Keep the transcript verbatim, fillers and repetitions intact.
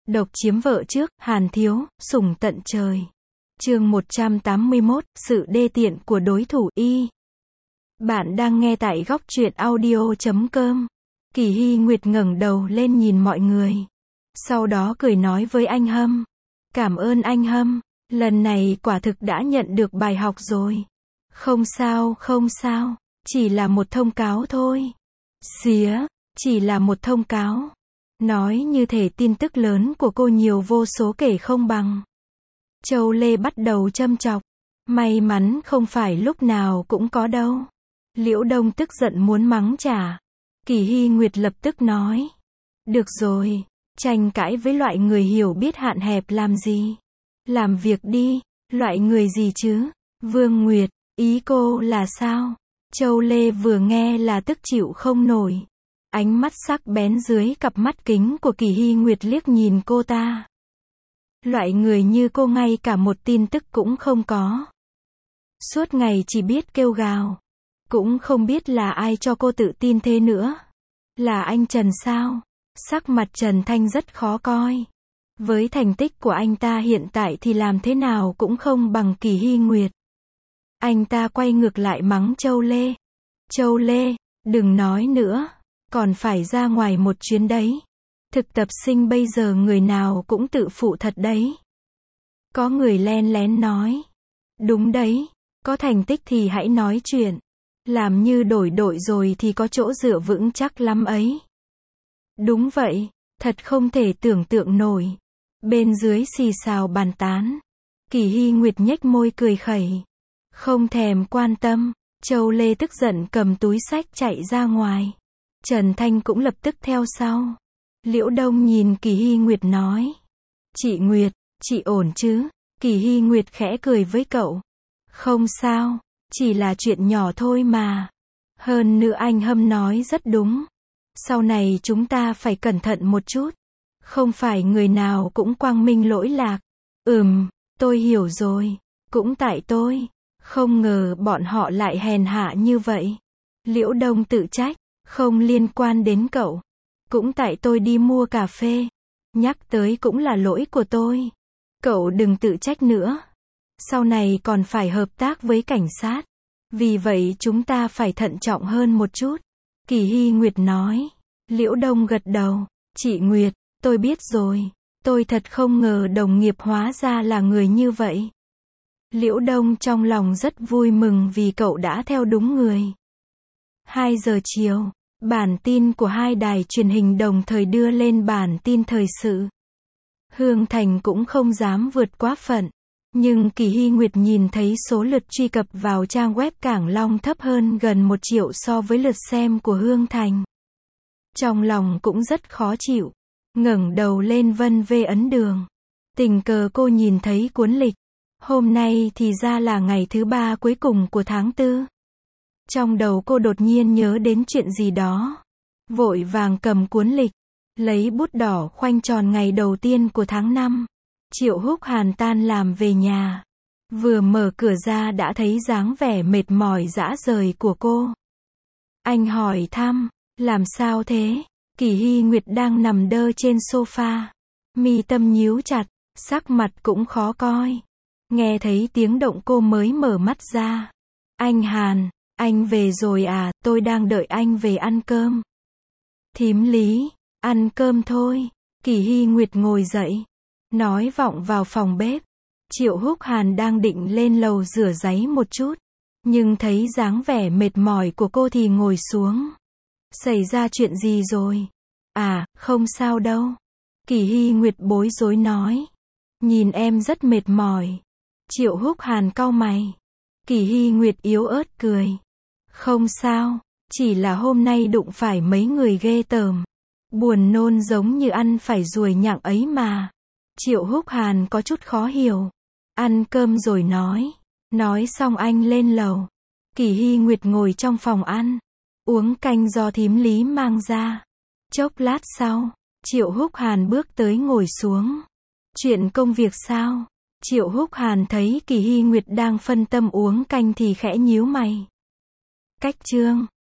Độc chiếm vợ trước, Hàn Thiếu, sủng tận trời. Chương một trăm tám mươi mốt, sự đê tiện của đối thủ y. Bạn đang nghe tại góc truyện audio chấm com. Kỳ Hy Nguyệt ngẩng đầu lên nhìn mọi người. Sau đó cười nói với anh Hâm. Cảm ơn anh Hâm, lần này quả thực đã nhận được bài học rồi. Không sao, không sao, chỉ là một thông cáo thôi. Xía, chỉ là một thông cáo. Nói như thể tin tức lớn của cô nhiều vô số kể không bằng. Châu Lê bắt đầu châm chọc. May mắn không phải lúc nào cũng có đâu. Liễu Đông tức giận muốn mắng trả. Kỳ Hy Nguyệt lập tức nói. Được rồi, tranh cãi với loại người hiểu biết hạn hẹp làm gì? Làm việc đi, loại người gì chứ? Vương Nguyệt, ý cô là sao? Châu Lê vừa nghe là tức chịu không nổi. Ánh mắt sắc bén dưới cặp mắt kính của Kỳ Hy Nguyệt liếc nhìn cô ta. Loại người như cô ngay cả một tin tức cũng không có. Suốt ngày chỉ biết kêu gào. Cũng không biết là ai cho cô tự tin thế nữa. Là anh Trần sao? Sắc mặt Trần Thanh rất khó coi. Với thành tích của anh ta hiện tại thì làm thế nào cũng không bằng Kỳ Hy Nguyệt. Anh ta quay ngược lại mắng Châu Lê. Châu Lê, đừng nói nữa. Còn phải ra ngoài một chuyến đấy. Thực tập sinh bây giờ người nào cũng tự phụ thật đấy. Có người len lén nói. Đúng đấy, có thành tích thì hãy nói chuyện. Làm như đổi đội rồi thì có chỗ dựa vững chắc lắm ấy. Đúng vậy, thật không thể tưởng tượng nổi. Bên dưới xì xào bàn tán. Kỳ Hy Nguyệt nhếch môi cười khẩy. Không thèm quan tâm. Châu Lê tức giận cầm túi xách chạy ra ngoài. Trần Thanh cũng lập tức theo sau. Liễu Đông nhìn Kỳ Hy Nguyệt nói. Chị Nguyệt, chị ổn chứ? Kỳ Hy Nguyệt khẽ cười với cậu. Không sao, chỉ là chuyện nhỏ thôi mà. Hơn nữa anh Hâm nói rất đúng. Sau này chúng ta phải cẩn thận một chút. Không phải người nào cũng quang minh lỗi lạc. Ừm, tôi hiểu rồi. Cũng tại tôi. Không ngờ bọn họ lại hèn hạ như vậy. Liễu Đông tự trách. Không liên quan đến cậu. Cũng tại tôi đi mua cà phê. Nhắc tới cũng là lỗi của tôi. Cậu đừng tự trách nữa. Sau này còn phải hợp tác với cảnh sát. Vì vậy chúng ta phải thận trọng hơn một chút. Kỳ Hy Nguyệt nói. Liễu Đông gật đầu. Chị Nguyệt, tôi biết rồi. Tôi thật không ngờ đồng nghiệp hóa ra là người như vậy. Liễu Đông trong lòng rất vui mừng vì cậu đã theo đúng người. hai giờ chiều. Bản tin của hai đài truyền hình đồng thời đưa lên bản tin thời sự. Hương Thành cũng không dám vượt quá phận. Nhưng Kỳ Hy Nguyệt nhìn thấy số lượt truy cập vào trang web Cảng Long thấp hơn gần một triệu so với lượt xem của Hương Thành. Trong lòng cũng rất khó chịu. Ngẩng đầu lên vân vê ấn đường. Tình cờ cô nhìn thấy cuốn lịch. Hôm nay thì ra là ngày thứ ba cuối cùng của tháng tư. Trong đầu cô đột nhiên nhớ đến chuyện gì đó. Vội vàng cầm cuốn lịch. Lấy bút đỏ khoanh tròn ngày đầu tiên của tháng năm. Triệu Húc Hàn tan làm về nhà. Vừa mở cửa ra đã thấy dáng vẻ mệt mỏi rã rời của cô. Anh hỏi thăm. Làm sao thế? Kỳ Hy Nguyệt đang nằm đơ trên sofa. Mi tâm nhíu chặt. Sắc mặt cũng khó coi. Nghe thấy tiếng động cô mới mở mắt ra. Anh Hàn. Anh về rồi à, tôi đang đợi anh về ăn cơm. Thím Lý, ăn cơm thôi. Kỳ Hy Nguyệt ngồi dậy. Nói vọng vào phòng bếp. Triệu Húc Hàn đang định lên lầu rửa ráy một chút. Nhưng thấy dáng vẻ mệt mỏi của cô thì ngồi xuống. Xảy ra chuyện gì rồi? À, không sao đâu. Kỳ Hy Nguyệt bối rối nói. Nhìn em rất mệt mỏi. Triệu Húc Hàn cau mày. Kỳ Hy Nguyệt yếu ớt cười. Không sao, chỉ là hôm nay đụng phải mấy người ghê tởm. Buồn nôn giống như ăn phải ruồi nhặng ấy mà. Triệu Húc Hàn có chút khó hiểu. Ăn cơm rồi nói. Nói xong anh lên lầu. Kỳ Hy Nguyệt ngồi trong phòng ăn. Uống canh do thím Lý mang ra. Chốc lát sau, Triệu Húc Hàn bước tới ngồi xuống. Chuyện công việc sao? Triệu Húc Hàn thấy Kỳ Hy Nguyệt đang phân tâm uống canh thì khẽ nhíu mày. Cách chương